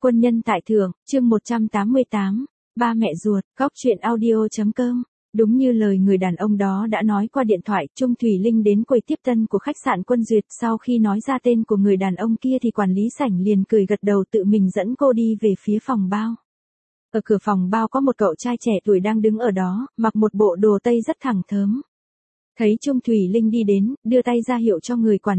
Quân nhân tại thượng, chương 188, ba mẹ ruột, góc truyện audio.com. Đúng như lời người đàn ông đó đã nói qua điện thoại, Trung Thủy Linh đến quầy tiếp tân của khách sạn Quân Duyệt, sau khi nói ra tên của người đàn ông kia thì quản lý sảnh liền cười gật đầu tự mình dẫn cô đi về phía phòng bao. Ở cửa phòng bao có một cậu trai trẻ tuổi đang đứng ở đó, mặc một bộ đồ tây rất thẳng thớm. Thấy Trung Thủy Linh đi đến, đưa tay ra hiệu cho người quản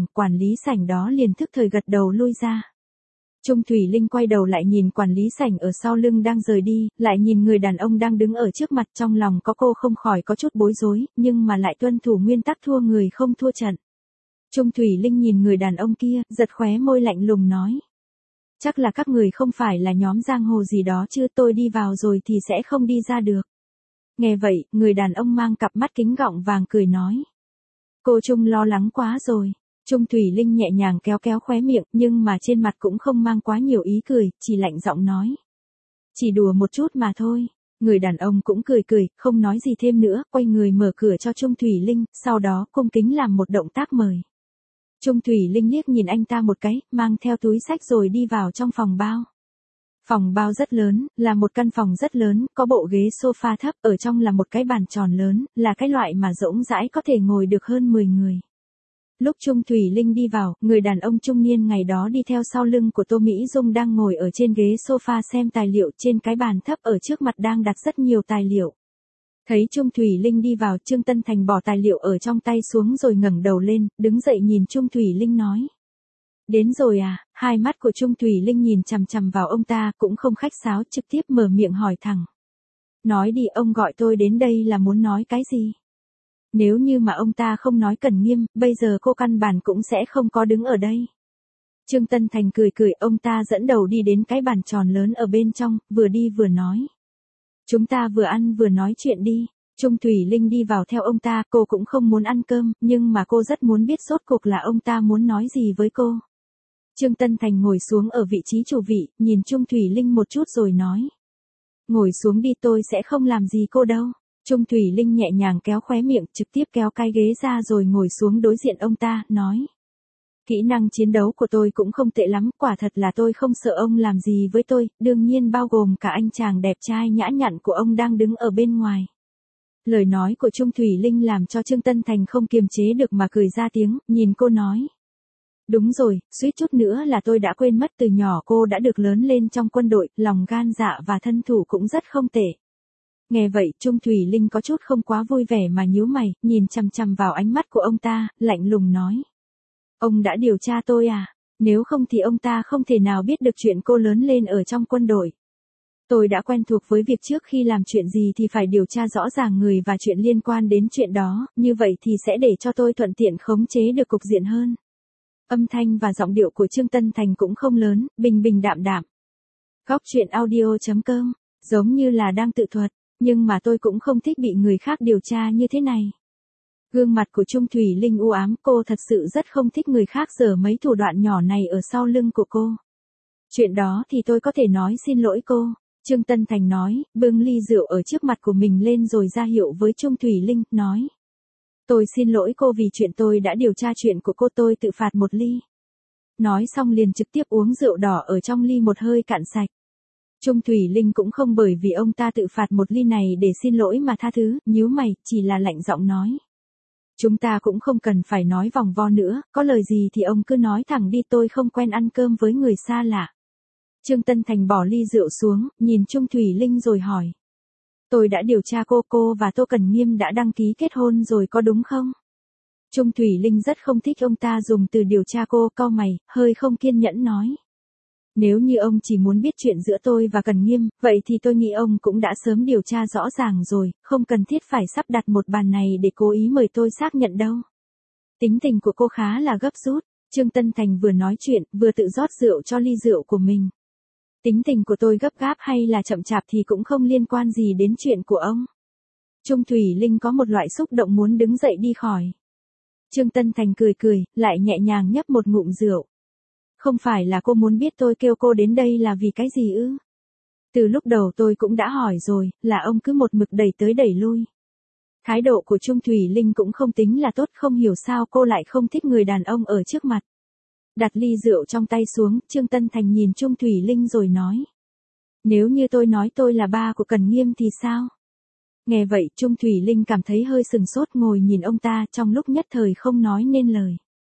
lý sảnh đó liền thức thời gật đầu lui ra. Trung Thủy Linh quay đầu lại nhìn quản lý sảnh ở sau lưng đang rời đi, lại nhìn người đàn ông đang đứng ở trước mặt, trong lòng có cô không khỏi có chút bối rối, nhưng mà lại tuân thủ nguyên tắc thua người không thua trận. Trung Thủy Linh nhìn người đàn ông kia, giật khóe môi lạnh lùng nói. Chắc là các người không phải là nhóm giang hồ gì đó chứ, tôi đi vào rồi thì sẽ không đi ra được. Nghe vậy, người đàn ông mang cặp mắt kính gọng vàng cười nói. Cô Trung lo lắng quá rồi. Trung Thủy Linh nhẹ nhàng kéo kéo khóe miệng, nhưng mà trên mặt cũng không mang quá nhiều ý cười, chỉ lạnh giọng nói. Chỉ đùa một chút mà thôi. Người đàn ông cũng cười cười, không nói gì thêm nữa, quay người mở cửa cho Trung Thủy Linh, sau đó cung kính làm một động tác mời. Trung Thủy Linh liếc nhìn anh ta một cái, mang theo túi xách rồi đi vào trong phòng bao. Phòng bao rất lớn, là một căn phòng rất lớn, có bộ ghế sofa thấp, ở trong là một cái bàn tròn lớn, là cái loại mà rỗng rãi có thể ngồi được hơn 10 người. Lúc Trung Thủy Linh đi vào, người đàn ông trung niên ngày đó đi theo sau lưng của Tô Mỹ Dung đang ngồi ở trên ghế sofa xem tài liệu, trên cái bàn thấp ở trước mặt đang đặt rất nhiều tài liệu. Thấy Trung Thủy Linh đi vào, Trương Tân Thành bỏ tài liệu ở trong tay xuống rồi ngẩng đầu lên, đứng dậy nhìn Trung Thủy Linh nói. Đến rồi à? Hai mắt của Trung Thủy Linh nhìn chằm chằm vào ông ta, cũng không khách sáo, trực tiếp mở miệng hỏi thẳng. Nói đi, ông gọi tôi đến đây là muốn nói cái gì? Nếu như mà ông ta không nói Cẩn Nghiêm, bây giờ cô căn bản cũng sẽ không có đứng ở đây. Trương Tân Thành cười cười, ông ta dẫn đầu đi đến cái bàn tròn lớn ở bên trong, vừa đi vừa nói. Chúng ta vừa ăn vừa nói chuyện đi. Trung Thủy Linh đi vào theo ông ta, cô cũng không muốn ăn cơm, nhưng mà cô rất muốn biết rốt cuộc là ông ta muốn nói gì với cô. Trương Tân Thành ngồi xuống ở vị trí chủ vị, nhìn Trung Thủy Linh một chút rồi nói. Ngồi xuống đi, tôi sẽ không làm gì cô đâu. Trung Thủy Linh nhẹ nhàng kéo khóe miệng, trực tiếp kéo cái ghế ra rồi ngồi xuống đối diện ông ta, nói. Kỹ năng chiến đấu của tôi cũng không tệ lắm, quả thật là tôi không sợ ông làm gì với tôi, đương nhiên bao gồm cả anh chàng đẹp trai nhã nhặn của ông đang đứng ở bên ngoài. Lời nói của Trung Thủy Linh làm cho Trương Tân Thành không kiềm chế được mà cười ra tiếng, nhìn cô nói. Đúng rồi, suýt chút nữa là tôi đã quên mất, từ nhỏ cô đã được lớn lên trong quân đội, lòng gan dạ và thân thủ cũng rất không tệ. Nghe vậy, Trung Thủy Linh có chút không quá vui vẻ mà nhíu mày, nhìn chằm chằm vào ánh mắt của ông ta, lạnh lùng nói. Ông đã điều tra tôi à? Nếu không thì ông ta không thể nào biết được chuyện cô lớn lên ở trong quân đội. Tôi đã quen thuộc với việc trước khi làm chuyện gì thì phải điều tra rõ ràng người và chuyện liên quan đến chuyện đó, như vậy thì sẽ để cho tôi thuận tiện khống chế được cục diện hơn. Âm thanh và giọng điệu của Trương Tân Thành cũng không lớn, bình bình đạm đạm. Góc truyện audio.com, giống như là đang tự thuật, nhưng mà tôi cũng không thích bị người khác điều tra như thế này. Gương mặt của Trung Thủy Linh u ám, cô thật sự rất không thích người khác giở mấy thủ đoạn nhỏ này ở sau lưng của cô. Chuyện đó thì tôi có thể nói xin lỗi cô. Trương Tân Thành nói, bưng ly rượu ở trước mặt của mình lên rồi ra hiệu với Trung Thủy Linh, nói. Tôi xin lỗi cô vì chuyện tôi đã điều tra chuyện của cô, tôi tự phạt một ly. Nói xong liền trực tiếp uống rượu đỏ ở trong ly một hơi cạn sạch. Trung Thủy Linh cũng không bởi vì ông ta tự phạt một ly này để xin lỗi mà tha thứ, nhíu mày, chỉ là lạnh giọng nói. Chúng ta cũng không cần phải nói vòng vo nữa, có lời gì thì ông cứ nói thẳng đi, tôi không quen ăn cơm với người xa lạ. Trương Tân Thành bỏ ly rượu xuống, nhìn Trung Thủy Linh rồi hỏi. Tôi đã điều tra cô và Tô Cẩn Nghiêm đã đăng ký kết hôn rồi có đúng không? Trung Thủy Linh rất không thích ông ta dùng từ điều tra cô, cau mày, hơi không kiên nhẫn nói. Nếu như ông chỉ muốn biết chuyện giữa tôi và Cẩn Nghiêm, vậy thì tôi nghĩ ông cũng đã sớm điều tra rõ ràng rồi, không cần thiết phải sắp đặt một bàn này để cố ý mời tôi xác nhận đâu. Tính tình của cô khá là gấp rút, Trương Tân Thành vừa nói chuyện, vừa tự rót rượu cho ly rượu của mình. Tính tình của tôi gấp gáp hay là chậm chạp thì cũng không liên quan gì đến chuyện của ông. Trung Thủy Linh có một loại xúc động muốn đứng dậy đi khỏi. Trương Tân Thành cười cười, lại nhẹ nhàng nhấp một ngụm rượu. Không phải là cô muốn biết tôi kêu cô đến đây là vì cái gì ư? Từ lúc đầu tôi cũng đã hỏi rồi, là ông cứ một mực đẩy tới đẩy lui. Thái độ của Trung Thủy Linh cũng không tính là tốt, không hiểu sao cô lại không thích người đàn ông ở trước mặt. Đặt ly rượu trong tay xuống, Trương Tân Thành nhìn Trung Thủy Linh rồi nói. Nếu như tôi nói tôi là ba của Cần Nghiêm thì sao? Nghe vậy Trung Thủy Linh cảm thấy hơi sừng sốt ngồi nhìn ông ta trong lúc nhất thời không nói nên lời.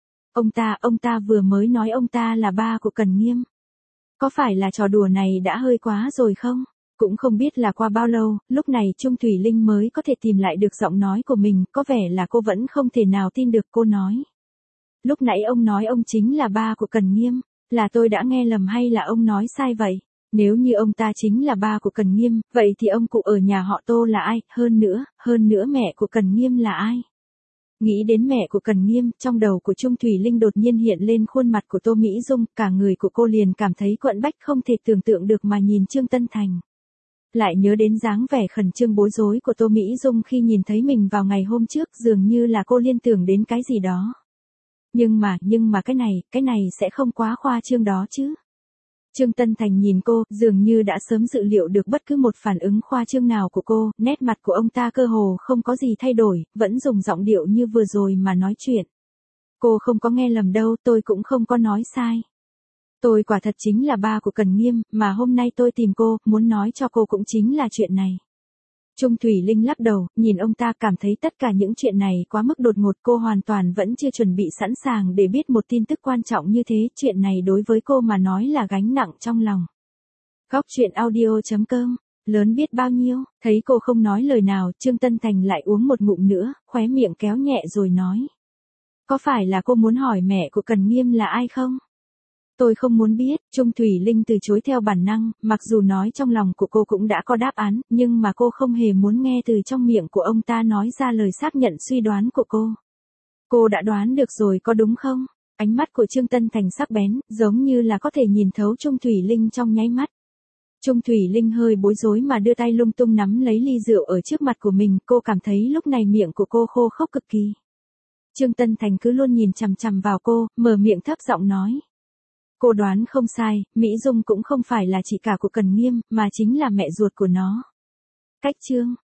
Ông ta vừa mới nói ông ta là ba của Cần Nghiêm. Có phải là trò đùa này đã hơi quá rồi không? Cũng không biết là qua bao lâu, lúc này Trung Thủy Linh mới có thể tìm lại được giọng nói của mình, có vẻ là cô vẫn không thể nào tin được. Cô nói. Lúc nãy ông nói ông chính là ba của Cần Nghiêm, là tôi đã nghe lầm hay là ông nói sai vậy? Nếu như ông ta chính là ba của Cần Nghiêm, vậy thì ông cụ ở nhà họ Tô là ai? Hơn nữa mẹ của Cần Nghiêm là ai? Nghĩ đến mẹ của Cần Nghiêm, trong đầu của Trung Thủy Linh đột nhiên hiện lên khuôn mặt của Tô Mỹ Dung, cả người của cô liền cảm thấy quặn bách không thể tưởng tượng được mà nhìn Trương Tân Thành. Lại nhớ đến dáng vẻ khẩn trương bối rối của Tô Mỹ Dung khi nhìn thấy mình vào ngày hôm trước, dường như là cô liên tưởng đến cái gì đó. Nhưng mà cái này sẽ không quá khoa trương đó chứ. Trương Tân Thành nhìn cô, dường như đã sớm dự liệu được bất cứ một phản ứng khoa trương nào của cô, nét mặt của ông ta cơ hồ không có gì thay đổi, vẫn dùng giọng điệu như vừa rồi mà nói chuyện. Cô không có nghe lầm đâu, tôi cũng không có nói sai. Tôi quả thật chính là ba của Cần Nghiêm, mà hôm nay tôi tìm cô, muốn nói cho cô cũng chính là chuyện này. Trung Thủy Linh lắc đầu, nhìn ông ta cảm thấy tất cả những chuyện này quá mức đột ngột, cô hoàn toàn vẫn chưa chuẩn bị sẵn sàng để biết một tin tức quan trọng như thế, chuyện này đối với cô mà nói là gánh nặng trong lòng. Góc truyện audio.com, lớn biết bao nhiêu, thấy cô không nói lời nào, Trương Tân Thành lại uống một ngụm nữa, khóe miệng kéo nhẹ rồi nói. Có phải là cô muốn hỏi mẹ của Cần Nghiêm là ai không? Tôi không muốn biết, Trung Thủy Linh từ chối theo bản năng, mặc dù nói trong lòng của cô cũng đã có đáp án, nhưng mà cô không hề muốn nghe từ trong miệng của ông ta nói ra lời xác nhận suy đoán của cô. Cô đã đoán được rồi có đúng không? Ánh mắt của Trương Tân Thành sắc bén, giống như là có thể nhìn thấu Trung Thủy Linh trong nháy mắt. Trung Thủy Linh hơi bối rối mà đưa tay lung tung nắm lấy ly rượu ở trước mặt của mình, cô cảm thấy lúc này miệng của cô khô khốc cực kỳ. Trương Tân Thành cứ luôn nhìn chằm chằm vào cô, mở miệng thấp giọng nói. Cô đoán không sai, Mỹ Dung cũng không phải là chị cả của Cần Nghiêm, mà chính là mẹ ruột của nó. Cách chương